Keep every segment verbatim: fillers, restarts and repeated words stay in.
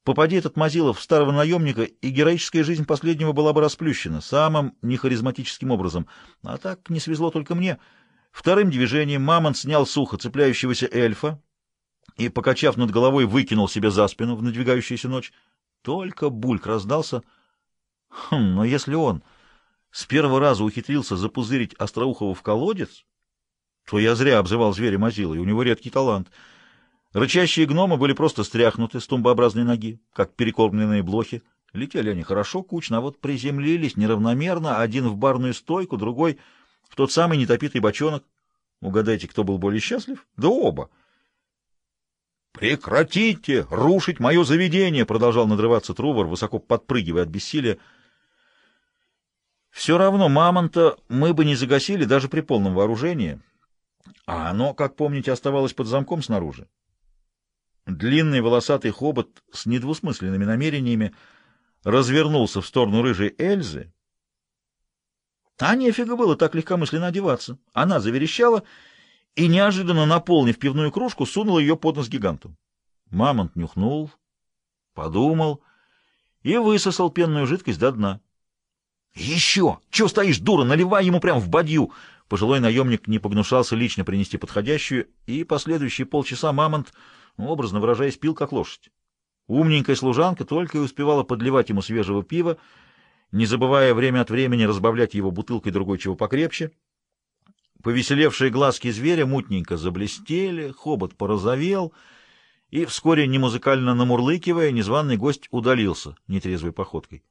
Попади этот Мазилов в старого наемника, и героическая жизнь последнего была бы расплющена самым нехаризматическим образом. А так не свезло только мне. Вторым движением Мамонт снял сухо цепляющегося эльфа и, покачав над головой, выкинул себе за спину в надвигающуюся ночь. Только бульк раздался. Хм, но если он с первого раза ухитрился запузырить Остроухова в колодец, то я зря обзывал зверя Мазилой, у него редкий талант. Рычащие гномы были просто стряхнуты с тумбообразной ноги, как перекормленные блохи. Летели они хорошо, кучно, а вот приземлились неравномерно, один в барную стойку, другой в тот самый нетопитый бочонок. Угадайте, кто был более счастлив? Да оба. «Прекратите рушить мое заведение!» — продолжал надрываться Трувор, высоко подпрыгивая от бессилия. Все равно мамонта мы бы не загасили даже при полном вооружении, а оно, как помните, оставалось под замком снаружи. Длинный волосатый хобот с недвусмысленными намерениями развернулся в сторону рыжей Эльзы. А нефига было так легкомысленно одеваться. Она заверещала и, неожиданно наполнив пивную кружку, сунула ее под нос гиганту. Мамонт нюхнул, подумал и высосал пенную жидкость до дна. — Еще! Чего стоишь, дура? Наливай ему прямо в бадью! Пожилой наемник не погнушался лично принести подходящую, и последующие полчаса Мамонт, образно выражаясь, пил как лошадь. Умненькая служанка только и успевала подливать ему свежего пива, не забывая время от времени разбавлять его бутылкой другой чего покрепче. Повеселевшие глазки зверя мутненько заблестели, хобот порозовел, и вскоре, немузыкально намурлыкивая, незваный гость удалился нетрезвой походкой.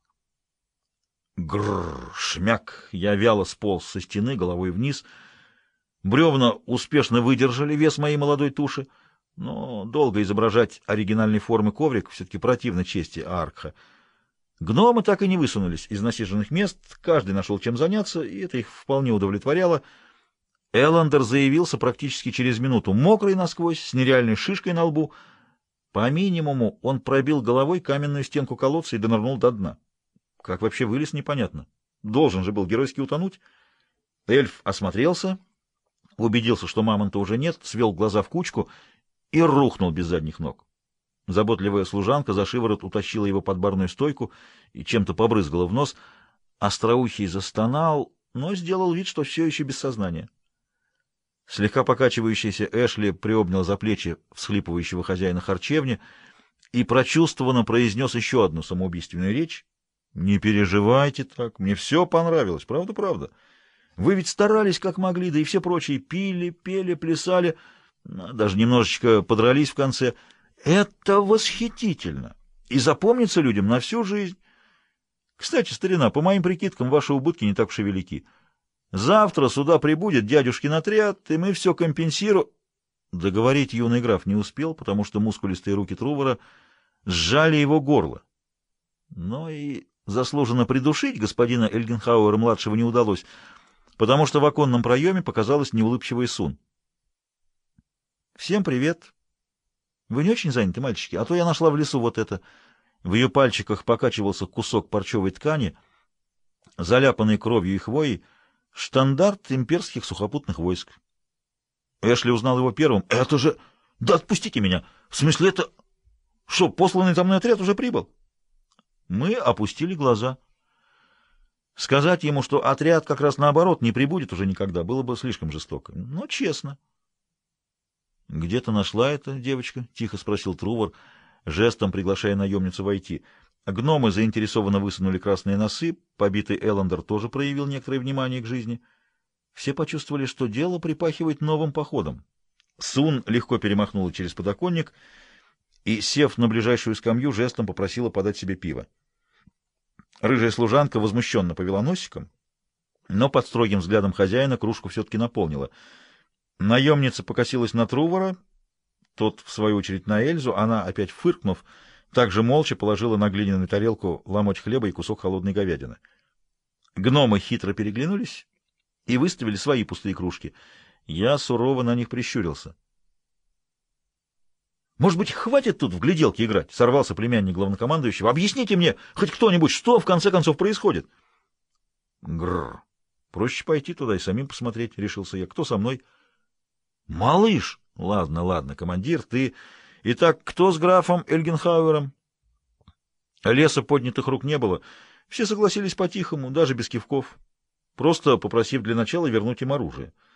Грррр, шмяк! Я вяло сполз со стены, головой вниз. Бревна успешно выдержали вес моей молодой туши, но долго изображать оригинальной формы коврик все-таки противно чести Ааркха. Гномы так и не высунулись из насиженных мест, каждый нашел чем заняться, и это их вполне удовлетворяло. Эллендер заявился практически через минуту, мокрый насквозь, с нереальной шишкой на лбу. По минимуму он пробил головой каменную стенку колодца и донырнул до дна. Как вообще вылез, непонятно. Должен же был геройски утонуть. Эльф осмотрелся, убедился, что мамонта уже нет, свел глаза в кучку и рухнул без задних ног. Заботливая служанка за шиворот утащила его под барную стойку и чем-то побрызгала в нос. Остроухий застонал, но сделал вид, что все еще без сознания. Слегка покачивающийся Эшли приобнял за плечи всхлипывающего хозяина харчевни и прочувствованно произнес еще одну самоубийственную речь. «Не переживайте так, мне все понравилось, правда-правда. Вы ведь старались как могли, да и все прочие пили, пели, плясали, даже немножечко подрались в конце. Это восхитительно и запомнится людям на всю жизнь. Кстати, старина, по моим прикидкам, ваши убытки не так уж и велики. Завтра сюда прибудет дядюшкин отряд, и мы все компенсируем». Договорить юный граф не успел, потому что мускулистые руки Трувора сжали его горло. Но и заслуженно придушить господина Эльгенхауэра-младшего не удалось, потому что в оконном проеме показалась неулыбчивая Сун. «Всем привет. Вы не очень заняты, мальчики? А то я нашла в лесу вот это». В ее пальчиках покачивался кусок парчевой ткани, заляпанный кровью и хвоей, штандарт имперских сухопутных войск. Эшли узнал его первым. «Это же... Да отпустите меня! В смысле, это... Что, посланный за мной отряд уже прибыл?» Мы опустили глаза. Сказать ему, что отряд как раз наоборот не прибудет уже никогда, было бы слишком жестоко. Но честно. «Где ты нашла это, девочка?» — тихо спросил Трувор, жестом приглашая наемницу войти. Гномы заинтересованно высунули красные носы, побитый Эллендер тоже проявил некоторое внимание к жизни. Все почувствовали, что дело припахивает новым походом. Сун легко перемахнула через подоконник и, сев на ближайшую скамью, жестом попросила подать себе пиво. Рыжая служанка возмущенно повела носиком, но под строгим взглядом хозяина кружку все-таки наполнила. Наемница покосилась на Трувора, тот, в свою очередь, на Эльзу. Она, опять фыркнув, также молча положила на глиняную тарелку ломоть хлеба и кусок холодной говядины. Гномы хитро переглянулись и выставили свои пустые кружки. Я сурово на них прищурился. «Может быть, хватит тут в гляделки играть?» — сорвался племянник главнокомандующего. «Объясните мне, хоть кто-нибудь, что в конце концов происходит?» «Грррр! Проще пойти туда и самим посмотреть», — решился я. «Кто со мной?» «Малыш!» «Ладно, ладно, командир, ты... Итак, кто с графом Эльгенхауэром?» Леса поднятых рук не было. Все согласились по-тихому, даже без кивков, просто попросив для начала вернуть им оружие.